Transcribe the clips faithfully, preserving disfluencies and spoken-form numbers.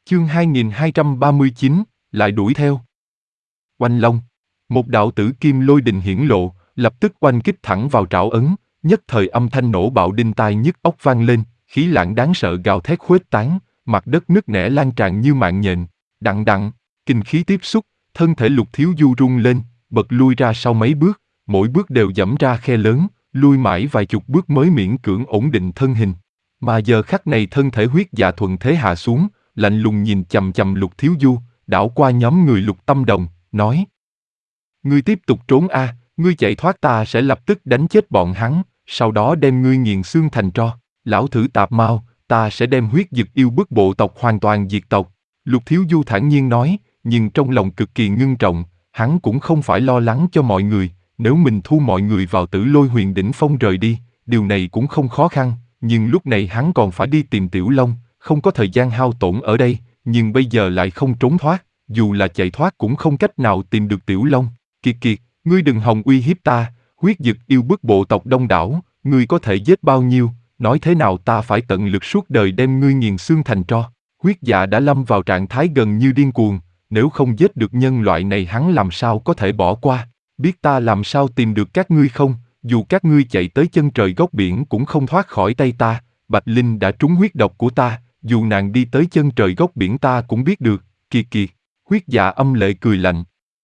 Chương hai nghìn hai trăm ba mươi chín, lại đuổi theo. Oanh long. Một đạo tử kim lôi đình hiển lộ, lập tức oanh kích thẳng vào trảo ấn, nhất thời âm thanh nổ bạo đinh tai nhức óc vang lên, khí lãng đáng sợ gào thét khuếch tán, mặt đất nứt nẻ lan tràn như mạng nhện. Đặng đặng, kinh khí tiếp xúc, thân thể Lục Thiếu Du rung lên, bật lui ra sau mấy bước, mỗi bước đều giẫm ra khe lớn, lui mãi vài chục bước mới miễn cưỡng ổn định thân hình. Mà giờ khắc này thân thể huyết dạ thuận thế hạ xuống, lạnh lùng nhìn chằm chằm Lục Thiếu Du, đảo qua nhóm người Lục Tâm Đồng, nói: Ngươi tiếp tục trốn a, ngươi chạy thoát ta sẽ lập tức đánh chết bọn hắn, sau đó đem ngươi nghiền xương thành tro. Lão thử tạp mao, ta sẽ đem huyết dực yêu bức bộ tộc hoàn toàn diệt tộc. Lục Thiếu Du thản nhiên nói, nhưng trong lòng cực kỳ ngưng trọng, hắn cũng không phải lo lắng cho mọi người, nếu mình thu mọi người vào Tử Lôi Huyền đỉnh phong rời đi, điều này cũng không khó khăn, nhưng lúc này hắn còn phải đi tìm Tiểu Long, không có thời gian hao tổn ở đây, nhưng bây giờ lại không trốn thoát, dù là chạy thoát cũng không cách nào tìm được Tiểu Long. Kiệt kiệt, ngươi đừng hòng uy hiếp ta, huyết dực yêu bức bộ tộc đông đảo, ngươi có thể giết bao nhiêu, nói thế nào ta phải tận lực suốt đời đem ngươi nghiền xương thành tro. Huyết dạ đã lâm vào trạng thái gần như điên cuồng, nếu không giết được nhân loại này hắn làm sao có thể bỏ qua, biết ta làm sao tìm được các ngươi không, dù các ngươi chạy tới chân trời góc biển cũng không thoát khỏi tay ta, Bạch Linh đã trúng huyết độc của ta, dù nàng đi tới chân trời góc biển ta cũng biết được, kiệt kiệt, huyết dạ âm lệ cười lạnh.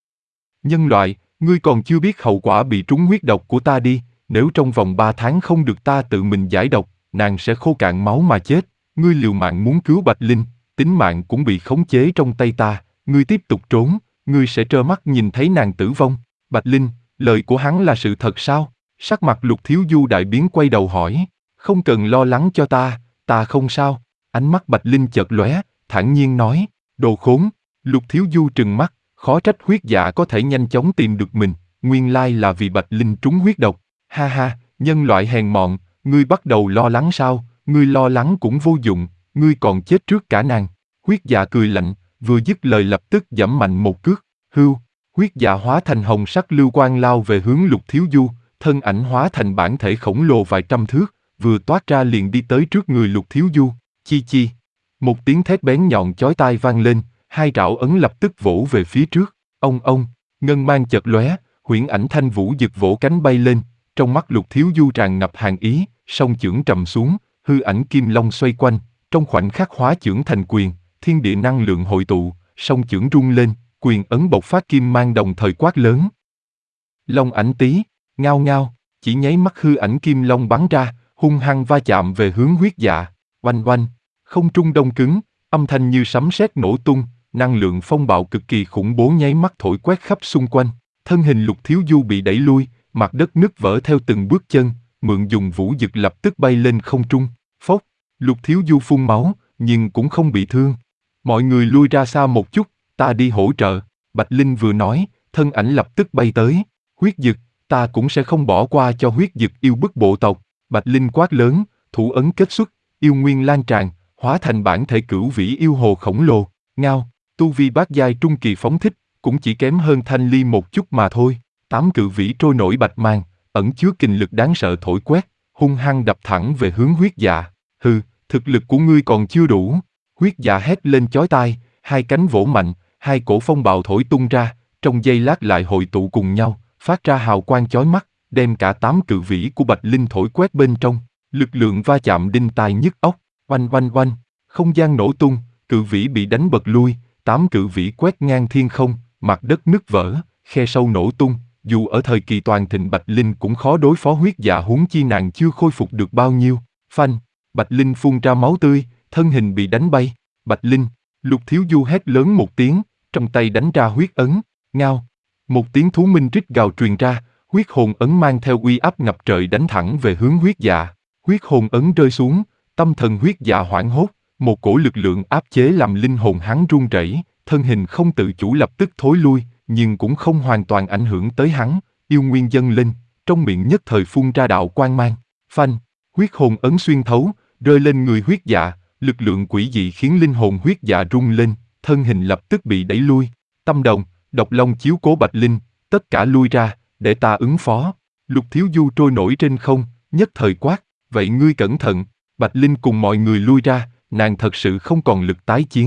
Nhân loại, ngươi còn chưa biết hậu quả bị trúng huyết độc của ta đi, nếu trong vòng ba tháng không được ta tự mình giải độc, nàng sẽ khô cạn máu mà chết, ngươi liều mạng muốn cứu Bạch Linh, tính mạng cũng bị khống chế trong tay ta, ngươi tiếp tục trốn, ngươi sẽ trơ mắt nhìn thấy nàng tử vong. Bạch Linh, lời của hắn là sự thật sao? Sắc mặt Lục Thiếu Du đại biến quay đầu hỏi, không cần lo lắng cho ta, ta không sao. Ánh mắt Bạch Linh chợt lóe, thản nhiên nói, đồ khốn. Lục Thiếu Du trừng mắt, khó trách huyết dạ có thể nhanh chóng tìm được mình, nguyên lai là vì Bạch Linh trúng huyết độc. Ha ha, nhân loại hèn mọn, ngươi bắt đầu lo lắng sao? Ngươi lo lắng cũng vô dụng, ngươi còn chết trước cả nàng. Huyết dạ cười lạnh, vừa dứt lời lập tức giẫm mạnh một cước, hưu. Huyết dạ hóa thành hồng sắc lưu quang lao về hướng Lục Thiếu Du, thân ảnh hóa thành bản thể khổng lồ vài trăm thước, vừa toát ra liền đi tới trước người Lục Thiếu Du. Chi chi. Một tiếng thét bén nhọn chói tai vang lên, hai trảo ấn lập tức vỗ về phía trước. Ông ông, ngân mang chợt lóe, huyễn ảnh thanh vũ giật vỗ cánh bay lên, trong mắt Lục Thiếu Du tràn ngập hàn ý, song chưởng trầm xuống, hư ảnh kim long xoay quanh, trong khoảnh khắc hóa chưởng thành quyền, thiên địa năng lượng hội tụ, song chưởng rung lên, quyền ấn bộc phát kim mang đồng thời quát lớn. Long ảnh tí, ngao ngao, chỉ nháy mắt hư ảnh kim long bắn ra, hung hăng va chạm về hướng huyết dạ, oanh oanh, không trung đông cứng, âm thanh như sấm sét nổ tung, năng lượng phong bạo cực kỳ khủng bố nháy mắt thổi quét khắp xung quanh, thân hình Lục Thiếu Du bị đẩy lui, mặt đất nứt vỡ theo từng bước chân, mượn dùng vũ dực lập tức bay lên không trung, phốc, Lục Thiếu Du phun máu, nhưng cũng không bị thương. Mọi người lui ra xa một chút, ta đi hỗ trợ. Bạch Linh vừa nói, thân ảnh lập tức bay tới. Huyết dực, ta cũng sẽ không bỏ qua cho huyết dực yêu bức bộ tộc. Bạch Linh quát lớn, thủ ấn kết xuất, yêu nguyên lan tràn, hóa thành bản thể cửu vĩ yêu hồ khổng lồ. Ngao, tu vi bát giai trung kỳ phóng thích, cũng chỉ kém hơn Thanh Ly một chút mà thôi. Tám cự vĩ trôi nổi bạch mang, ẩn chứa kình lực đáng sợ thổi quét, hung hăng đập thẳng về hướng huyết dạ. Hừ, thực lực của ngươi còn chưa đủ. Huyết dạ hét lên chói tai, hai cánh vỗ mạnh, hai cổ phong bạo thổi tung ra, trong giây lát lại hội tụ cùng nhau, phát ra hào quang chói mắt, đem cả tám cự vĩ của Bạch Linh thổi quét bên trong. Lực lượng va chạm đinh tai nhức óc, oanh oanh oanh, không gian nổ tung, cự vĩ bị đánh bật lui, tám cự vĩ quét ngang thiên không, mặt đất nứt vỡ, khe sâu nổ tung. Dù ở thời kỳ toàn thịnh Bạch Linh cũng khó đối phó huyết dạ, huống chi nàng chưa khôi phục được bao nhiêu. Phanh, Bạch Linh phun ra máu tươi, thân hình bị đánh bay. Bạch Linh, Lục Thiếu Du hét lớn một tiếng, trong tay đánh ra huyết ấn, ngao. Một tiếng thú minh rít gào truyền ra, huyết hồn ấn mang theo uy áp ngập trời đánh thẳng về hướng huyết dạ. Huyết hồn ấn rơi xuống, tâm thần huyết dạ hoảng hốt, một cổ lực lượng áp chế làm linh hồn hắn run rẩy, thân hình không tự chủ lập tức thối lui, nhưng cũng không hoàn toàn ảnh hưởng tới hắn, yêu nguyên dâng lên, trong miệng nhất thời phun ra đạo quang mang. Phanh, huyết hồn ấn xuyên thấu, rơi lên người huyết dạ, lực lượng quỷ dị khiến linh hồn huyết dạ rung lên, thân hình lập tức bị đẩy lui. Tâm Đồng, Độc Long chiếu cố Bạch Linh, tất cả lui ra, để ta ứng phó. Lục Thiếu Du trôi nổi trên không, nhất thời quát, vậy ngươi cẩn thận. Bạch Linh cùng mọi người lui ra, nàng thật sự không còn lực tái chiến,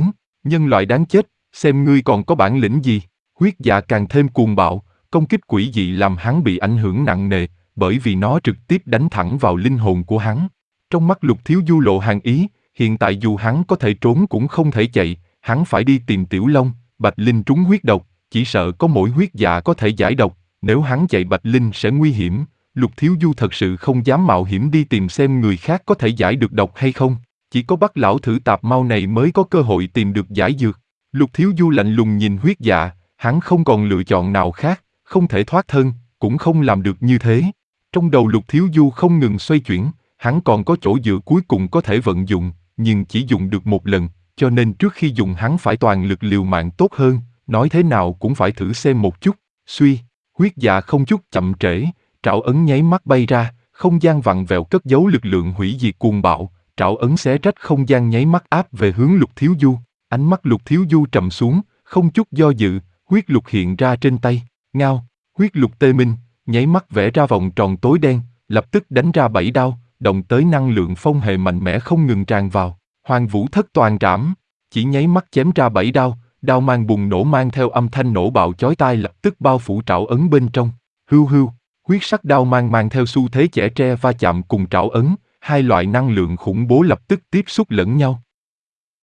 Nhân loại đáng chết, xem ngươi còn có bản lĩnh gì. Huyết dạ càng thêm cuồng bạo, công kích quỷ dị làm hắn bị ảnh hưởng nặng nề, bởi vì nó trực tiếp đánh thẳng vào linh hồn của hắn. Trong mắt Lục Thiếu Du lộ hàn ý, hiện tại dù hắn có thể trốn cũng không thể chạy, hắn phải đi tìm Tiểu Long. Bạch Linh trúng huyết độc, chỉ sợ có mỗi huyết dạ có thể giải độc, nếu hắn chạy Bạch Linh sẽ nguy hiểm. Lục Thiếu Du thật sự không dám mạo hiểm đi tìm xem người khác có thể giải được độc hay không. Chỉ có Bắc lão thử tạp mau này mới có cơ hội tìm được giải dược. Lục Thiếu Du lạnh lùng nhìn huyết dạ, hắn không còn lựa chọn nào khác, không thể thoát thân, cũng không làm được như thế. Trong đầu Lục Thiếu Du không ngừng xoay chuyển, hắn còn có chỗ dựa cuối cùng có thể vận dụng, nhưng chỉ dùng được một lần, cho nên trước khi dùng hắn phải toàn lực liều mạng tốt hơn, nói thế nào cũng phải thử xem một chút. Suy, huyết dạ không chút chậm trễ, trảo ấn nháy mắt bay ra, không gian vặn vẹo cất giấu lực lượng hủy diệt cuồng bạo, trảo ấn xé rách không gian nháy mắt áp về hướng Lục Thiếu Du. Ánh mắt Lục Thiếu Du trầm xuống, không chút do dự, huyết lục hiện ra trên tay, ngao, huyết lục tê minh, nháy mắt vẽ ra vòng tròn tối đen, lập tức đánh ra bảy đao, động tới năng lượng phong hệ mạnh mẽ không ngừng tràn vào. Hoàng Vũ Thất Toàn Trảm, chỉ nháy mắt chém ra bảy đao, đao mang bùng nổ mang theo âm thanh nổ bạo chói tai lập tức bao phủ trảo ấn bên trong. Hưu hưu, huyết sắc đao mang mang theo xu thế chẻ tre va chạm cùng trảo ấn, hai loại năng lượng khủng bố lập tức tiếp xúc lẫn nhau.